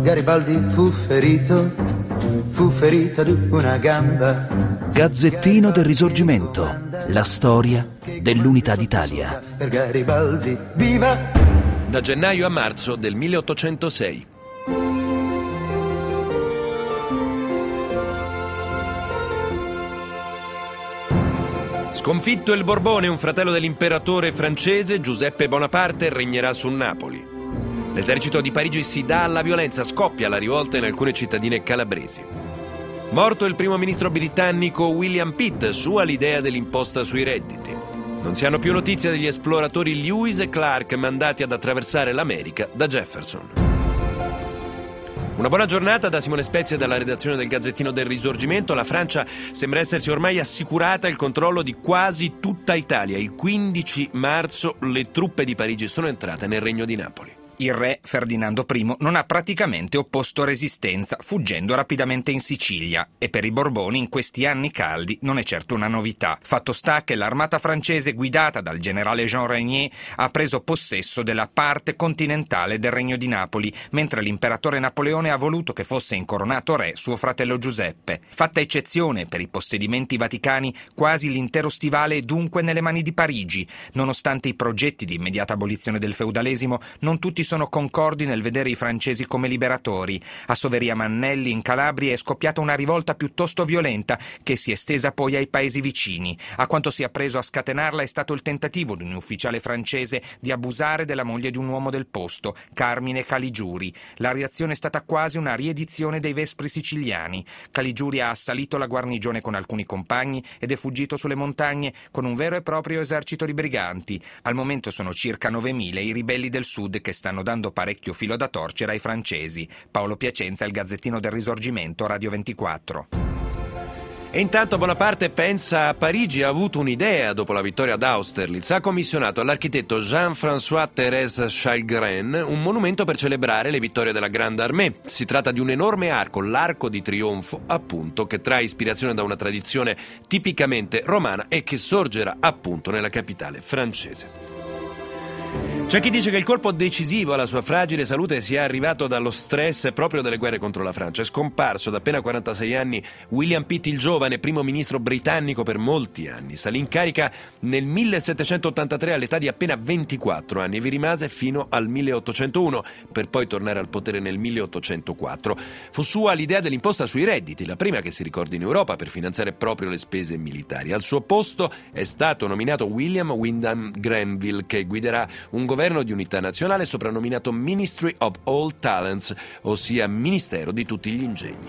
Garibaldi fu ferito ad una gamba. Gazzettino del Risorgimento, la storia dell'unità d'Italia. Per Garibaldi, viva! Da gennaio a marzo del 1806. Sconfitto il Borbone, un fratello dell'imperatore francese, Giuseppe Bonaparte regnerà su Napoli. L'esercito di Parigi si dà alla violenza, scoppia la rivolta in alcune cittadine calabresi. Morto il primo ministro britannico William Pitt, sua l'idea dell'imposta sui redditi. Non si hanno più notizie degli esploratori Lewis e Clark mandati ad attraversare l'America da Jefferson. Una buona giornata da Simone Spezia e dalla redazione del Gazzettino del Risorgimento. La Francia sembra essersi ormai assicurata il controllo di quasi tutta Italia. Il 15 marzo le truppe di Parigi sono entrate nel Regno di Napoli. Il re Ferdinando I non ha praticamente opposto resistenza, fuggendo rapidamente in Sicilia, e per i Borboni in questi anni caldi non è certo una novità. Fatto sta che l'armata francese guidata dal generale Jean Régnier ha preso possesso della parte continentale del Regno di Napoli, mentre l'imperatore Napoleone ha voluto che fosse incoronato re suo fratello Giuseppe. Fatta eccezione per i possedimenti vaticani, quasi l'intero stivale è dunque nelle mani di Parigi. Nonostante i progetti di immediata abolizione del feudalesimo, non tutti sono concordi nel vedere i francesi come liberatori. A Soveria Mannelli, in Calabria, è scoppiata una rivolta piuttosto violenta che si è estesa poi ai paesi vicini. A quanto si è preso a scatenarla è stato il tentativo di un ufficiale francese di abusare della moglie di un uomo del posto, Carmine Caligiuri. La reazione è stata quasi una riedizione dei Vespri siciliani. Caligiuri ha assalito la guarnigione con alcuni compagni ed è fuggito sulle montagne con un vero e proprio esercito di briganti. Al momento sono circa 9.000 i ribelli del sud che stanno dando parecchio filo da torcere ai francesi. Paolo Piacenza, il Gazzettino del Risorgimento, Radio 24. E intanto Bonaparte pensa a Parigi, ha avuto un'idea dopo la vittoria ad Austerlitz. Ha commissionato all'architetto Jean-François Thérèse Chalgrin un monumento per celebrare le vittorie della Grande Armée. Si tratta di un enorme arco, l'Arco di Trionfo, appunto, che trae ispirazione da una tradizione tipicamente romana e che sorgerà appunto nella capitale francese. C'è chi dice che il colpo decisivo alla sua fragile salute sia arrivato dallo stress proprio delle guerre contro la Francia. È scomparso da appena 46 anni William Pitt il giovane, primo ministro britannico per molti anni. Salì in carica nel 1783 all'età di appena 24 anni e vi rimase fino al 1801, per poi tornare al potere nel 1804. Fu sua l'idea dell'imposta sui redditi, la prima che si ricordi in Europa per finanziare proprio le spese militari. Al suo posto è stato nominato William Wyndham Grenville, che guiderà un governo di unità nazionale soprannominato Ministry of All Talents, ossia Ministero di tutti gli ingegni.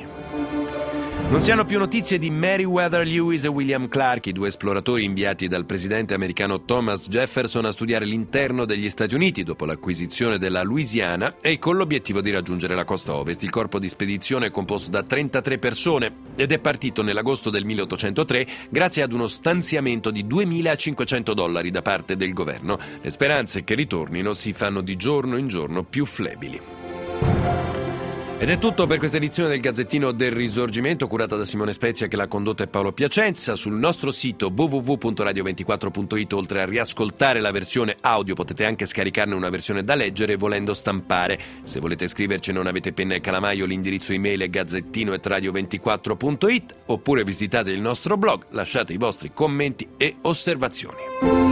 Non si hanno più notizie di Meriwether Lewis e William Clark, i due esploratori inviati dal presidente americano Thomas Jefferson a studiare l'interno degli Stati Uniti dopo l'acquisizione della Louisiana e con l'obiettivo di raggiungere la costa ovest. Il corpo di spedizione è composto da 33 persone ed è partito nell'agosto del 1803 grazie ad uno stanziamento di $2.500 da parte del governo. Le speranze che ritornino si fanno di giorno in giorno più flebili. Ed è tutto per questa edizione del Gazzettino del Risorgimento, curata da Simone Spezia, che l'ha condotta, e Paolo Piacenza. Sul nostro sito www.radio24.it, oltre a riascoltare la versione audio, potete anche scaricarne una versione da leggere volendo stampare. Se volete scriverci e non avete penna e calamaio, l'indirizzo email è gazzettino@radio24.it, oppure visitate il nostro blog, lasciate i vostri commenti e osservazioni.